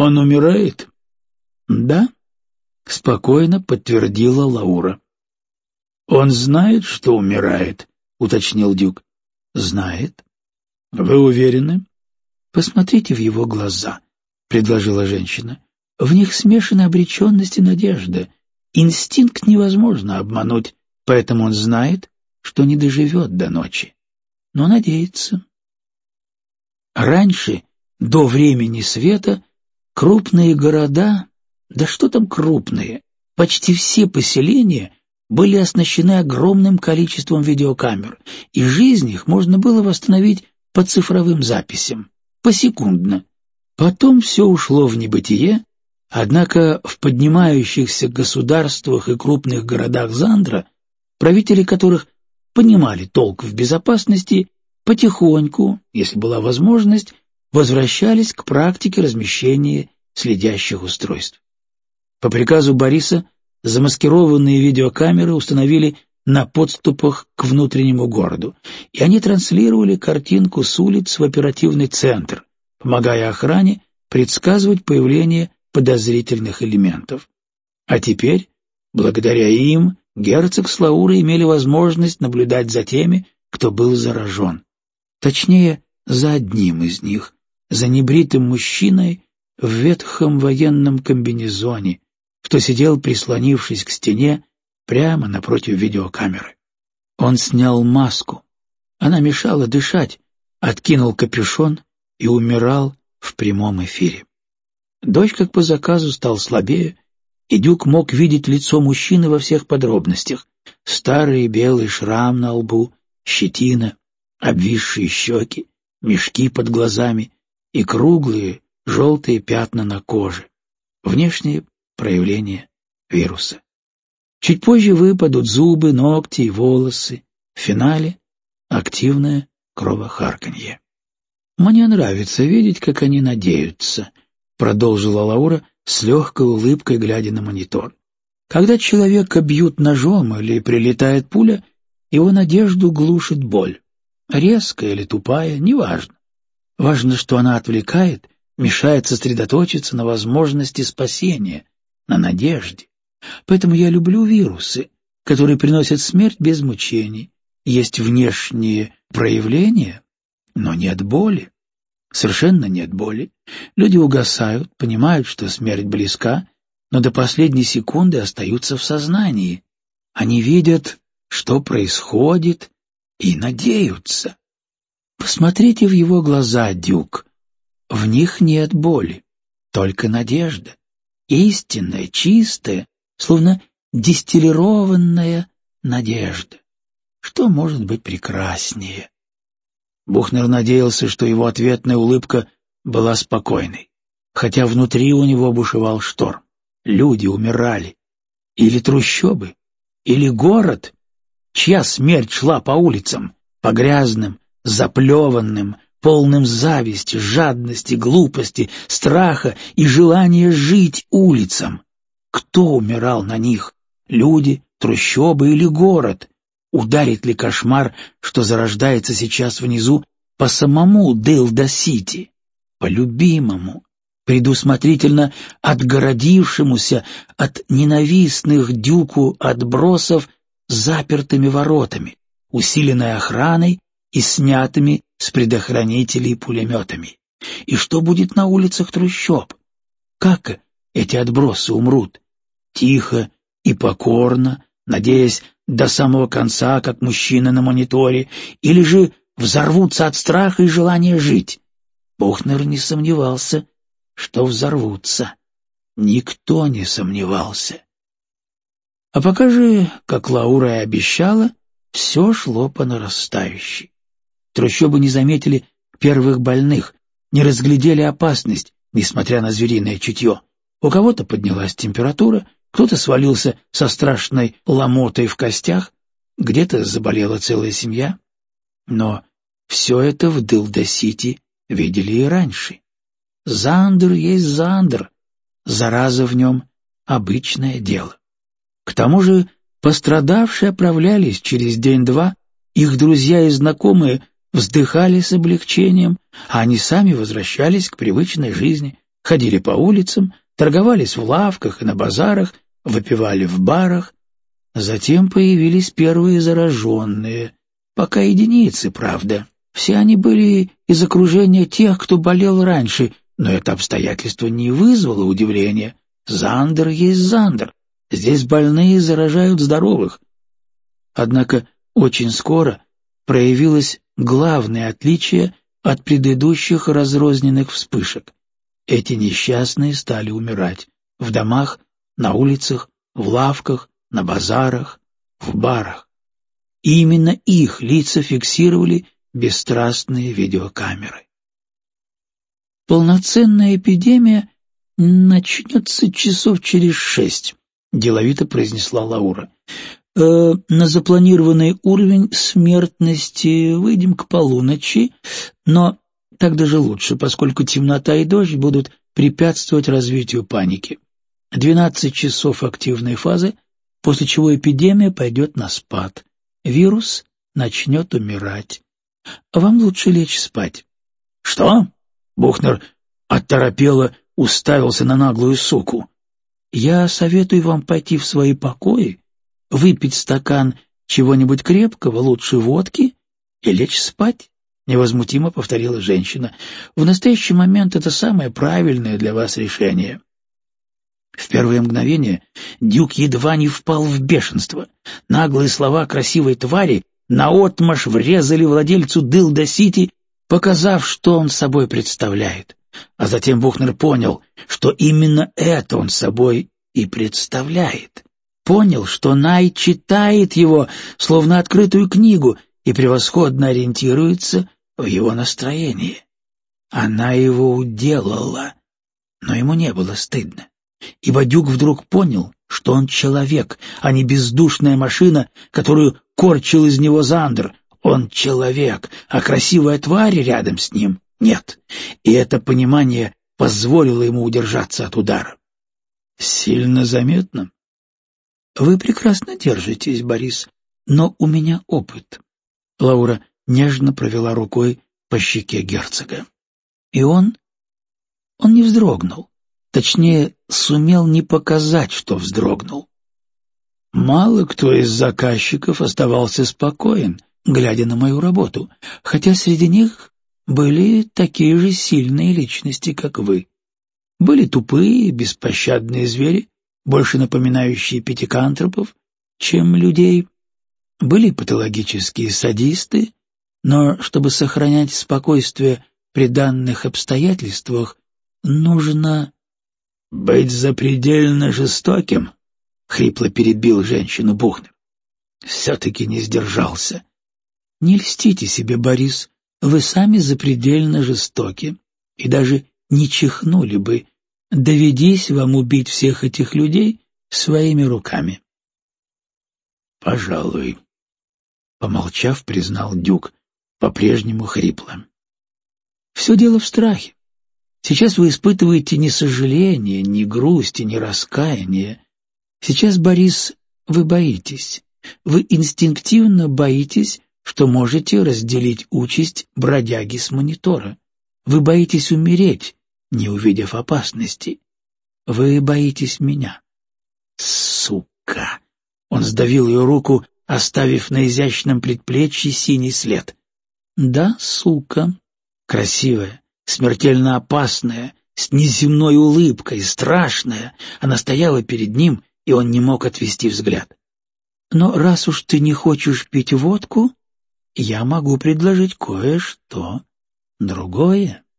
Он умирает? Да, спокойно подтвердила Лаура. Он знает, что умирает, уточнил Дюк. Знает. Вы уверены? Посмотрите в его глаза, предложила женщина. В них смешаны обреченность и надежда. Инстинкт невозможно обмануть, поэтому он знает, что не доживет до ночи, но надеется. Раньше, до времени света, крупные города, да что там крупные, почти все поселения были оснащены огромным количеством видеокамер, и жизнь их можно было восстановить по цифровым записям, посекундно. Потом все ушло в небытие, однако в поднимающихся государствах и крупных городах Зандра, правители которых понимали толк в безопасности, потихоньку, если была возможность, возвращались к практике размещения следящих устройств. По приказу Бориса замаскированные видеокамеры установили на подступах к внутреннему городу, и они транслировали картинку с улиц в оперативный центр, помогая охране предсказывать появление подозрительных элементов. А теперь, благодаря им, герцог с Лаурой имели возможность наблюдать за теми, кто был заражен. Точнее, за одним из них, за небритым мужчиной в ветхом военном комбинезоне, кто сидел, прислонившись к стене, прямо напротив видеокамеры. Он снял маску. Она мешала дышать, откинул капюшон и умирал в прямом эфире. Дождь, как по заказу, стал слабее, и Дюк мог видеть лицо мужчины во всех подробностях. Старый белый шрам на лбу, щетина, обвисшие щеки, мешки под глазами и круглые желтые пятна на коже. Внешние проявления вируса. Чуть позже выпадут зубы, ногти и волосы. В финале — активное кровохарканье. «Мне нравится видеть, как они надеются», — продолжила Лаура с легкой улыбкой, глядя на монитор. «Когда человека бьют ножом или прилетает пуля, его надежду глушит боль. Резкая или тупая, неважно. Важно, что она отвлекает, мешает сосредоточиться на возможности спасения, на надежде. Поэтому я люблю вирусы, которые приносят смерть без мучений. Есть внешние проявления, но нет боли. Совершенно нет боли. Люди угасают, понимают, что смерть близка, но до последней секунды остаются в сознании. Они видят, что происходит, и надеются. Посмотрите в его глаза, Дюк. В них нет боли, только надежда. Истинная, чистая, словно дистиллированная надежда. Что может быть прекраснее? Бухнер надеялся, что его ответная улыбка была спокойной, хотя внутри у него бушевал шторм. Люди умирали. Или трущобы, или город, чья смерть шла по улицам, по грязным, заплеванным, полным зависти, жадности, глупости, страха и желания жить улицам. Кто умирал на них? Люди, трущобы или город? Ударит ли кошмар, что зарождается сейчас внизу, по самому Дилда-Сити, по любимому, предусмотрительно отгородившемуся от ненавистных Дюку отбросов запертыми воротами, усиленной охраной и снятыми с предохранителей пулеметами? И что будет на улицах трущоб? Как эти отбросы умрут? Тихо и покорно, надеясь до самого конца, как мужчина на мониторе, или же взорвутся от страха и желания жить? Бухнер не сомневался, что взорвутся. Никто не сомневался. А пока же, как Лаура и обещала, все шло по нарастающей. Трущобы не заметили первых больных, не разглядели опасность, несмотря на звериное чутье. У кого-то поднялась температура, кто-то свалился со страшной ломотой в костях, где-то заболела целая семья. Но все это в Дилда-Сити видели и раньше. Зандр есть Зандр, зараза в нем — обычное дело. К тому же пострадавшие оправлялись через день-два, их друзья и знакомые вздыхали с облегчением, а они сами возвращались к привычной жизни, ходили по улицам, торговались в лавках и на базарах, выпивали в барах. Затем появились первые зараженные, пока единицы, правда. Все они были из окружения тех, кто болел раньше, но это обстоятельство не вызвало удивления. Зандер есть Зандер. Здесь больные заражают здоровых. Однако очень скоро проявилось главное отличие от предыдущих разрозненных вспышек. Эти несчастные стали умирать в домах, на улицах, в лавках, на базарах, в барах. И именно их лица фиксировали бесстрастные видеокамеры. «Полноценная эпидемия начнется часов через 6», — деловито произнесла Лаура. «На запланированный уровень смертности выйдем к полуночи, но так даже лучше, поскольку темнота и дождь будут препятствовать развитию паники. 12 часов активной фазы, после чего эпидемия пойдет на спад. Вирус начнет умирать. Вам лучше лечь спать». «Что?» — Бухнер оторопело уставился на наглую суку. «Я советую вам пойти в свои покои, выпить стакан чего-нибудь крепкого, лучше водки, и лечь спать», — невозмутимо повторила женщина. «В настоящий момент это самое правильное для вас решение». В первое мгновение Дюк едва не впал в бешенство. Наглые слова красивой твари наотмашь врезали владельцу Дилда-Сити, показав, что он собой представляет. А затем Бухнер понял, что именно это он собой и представляет. Понял, что Най читает его, словно открытую книгу, и превосходно ориентируется в его настроении. Она его уделала, но ему не было стыдно, ибо Дюк вдруг понял, что он человек, а не бездушная машина, которую корчил из него Зандер. Он человек, а красивая тварь рядом с ним нет, и это понимание позволило ему удержаться от удара. «Сильно заметно?» «Вы прекрасно держитесь, Борис, но у меня опыт». Лаура нежно провела рукой по щеке герцога. И он не вздрогнул, точнее, сумел не показать, что вздрогнул. Мало кто из заказчиков оставался спокоен, глядя на мою работу, хотя среди них были такие же сильные личности, как вы. Были тупые, беспощадные звери, больше напоминающие пятикантропов, чем людей. Были патологические садисты, но чтобы сохранять спокойствие при данных обстоятельствах, нужно быть запредельно жестоким, — хрипло перебил женщину Бухнер. Все-таки не сдержался. Не льстите себе, Борис, вы сами запредельно жестоки и даже не чихнули бы, доведись вам убить всех этих людей своими руками. Пожалуй, помолчав, признал Дюк, по-прежнему хрипло. Все дело в страхе. Сейчас вы испытываете не сожаление, не грусть и не раскаяние. Сейчас, Борис, вы боитесь. Вы инстинктивно боитесь, что можете разделить участь бродяги с монитора. Вы боитесь умереть, не увидев опасности. Вы боитесь меня. Сука! Он сдавил ее руку, оставив на изящном предплечье синий след. Да, сука. Красивая, смертельно опасная, с неземной улыбкой, страшная. Она стояла перед ним, и он не мог отвести взгляд. Но раз уж ты не хочешь пить водку, я могу предложить кое-что другое.